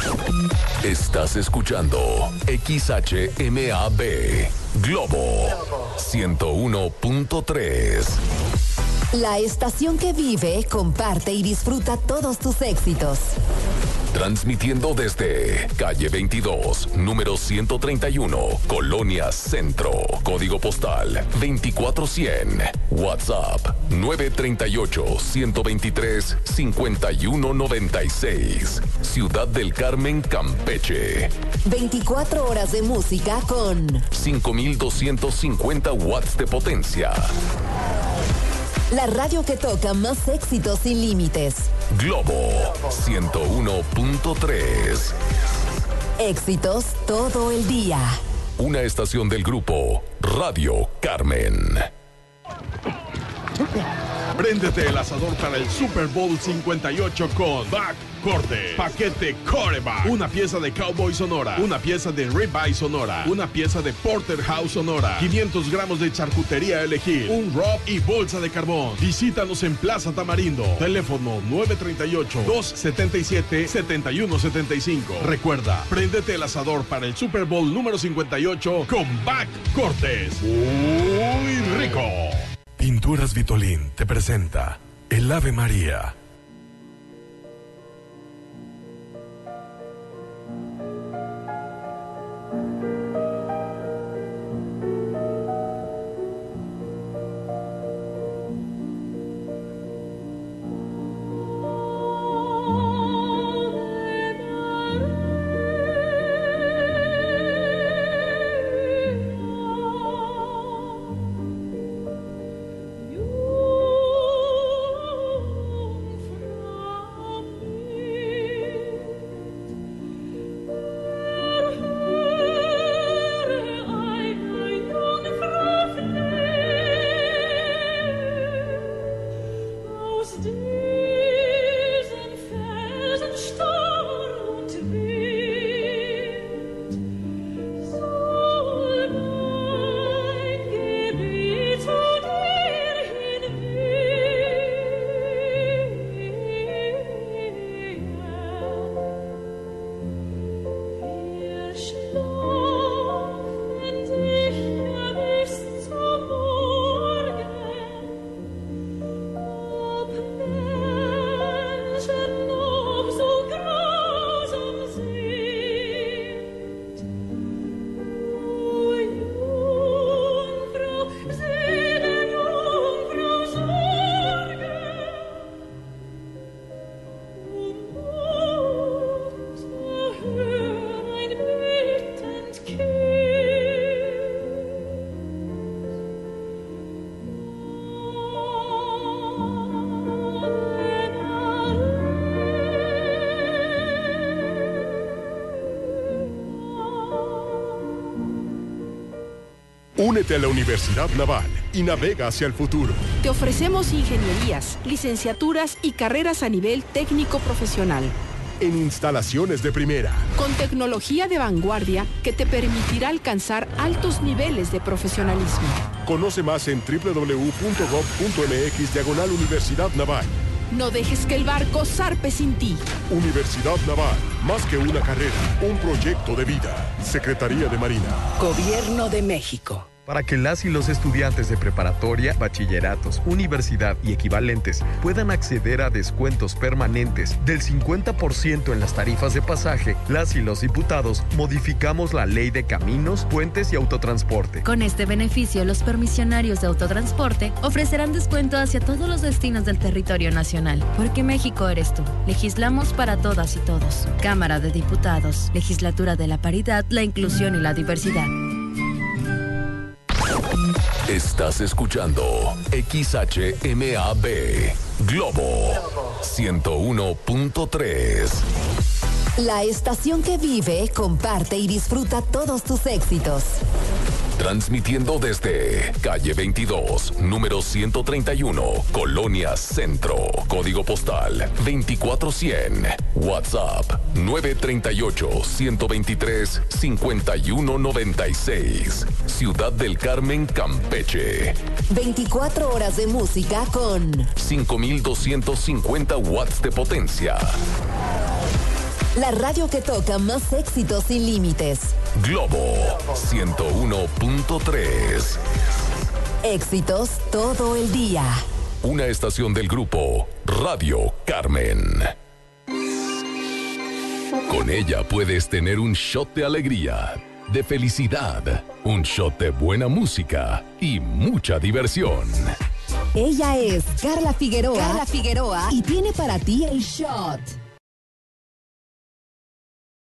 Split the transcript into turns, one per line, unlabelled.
Estás escuchando XHMAB Globo 101.3.
La estación que vive, comparte y disfruta todos tus éxitos.
Transmitiendo desde calle 22, número 131, Colonia Centro, código postal 24100, WhatsApp 938-123-5196, Ciudad del Carmen, Campeche.
24 horas de música con
5250 watts de potencia.
La radio que toca más éxitos sin límites.
Globo 101.3.
Éxitos todo el día.
Una estación del grupo Radio Carmen.
Préndete el asador para el Super Bowl 58 con Back Corte. Paquete Coreback. Una pieza de Cowboy Sonora. Una pieza de Ribeye Sonora. Una pieza de Porterhouse Sonora. 500 gramos de charcutería a elegir. Un rub y bolsa de carbón. Visítanos en Plaza Tamarindo. Teléfono 938-277-7175. Recuerda, préndete el asador para el Super Bowl número 58 con Back Cortes. Muy rico.
Pinturas Vitolín te presenta el Ave María.
Únete a la Universidad Naval y navega hacia el futuro.
Te ofrecemos ingenierías, licenciaturas y carreras a nivel técnico profesional.
En instalaciones de primera.
Con tecnología de vanguardia que te permitirá alcanzar altos niveles de profesionalismo.
Conoce más en www.gov.mx/Universidad Naval.
No dejes que el barco zarpe sin ti.
Universidad Naval, más que una carrera, un proyecto de vida. Secretaría de Marina.
Gobierno de México.
Para que las y los estudiantes de preparatoria, bachilleratos, universidad y equivalentes puedan acceder a descuentos permanentes del 50% en las tarifas de pasaje, las y los diputados modificamos la Ley de Caminos, Puentes y Autotransporte.
Con este beneficio, los permisionarios de autotransporte ofrecerán descuento hacia todos los destinos del territorio nacional. Porque México eres tú. Legislamos para todas y todos. Cámara de Diputados. Legislatura de la Paridad, la Inclusión y la Diversidad.
Estás escuchando XHMAB Globo 101.3.
La estación que vive, comparte y disfruta todos tus éxitos.
Transmitiendo desde calle 22, número 131, Colonia Centro, código postal 24100, WhatsApp 938-123-5196, Ciudad del Carmen, Campeche.
24 horas de música con
5250 watts de potencia.
La radio que toca más éxitos sin límites.
Globo 101.3.
Éxitos todo el día.
Una estación del grupo Radio Carmen. Con ella puedes tener un shot de alegría, de felicidad, un shot de buena música y mucha diversión.
Ella es Carla Figueroa y tiene para ti el shot.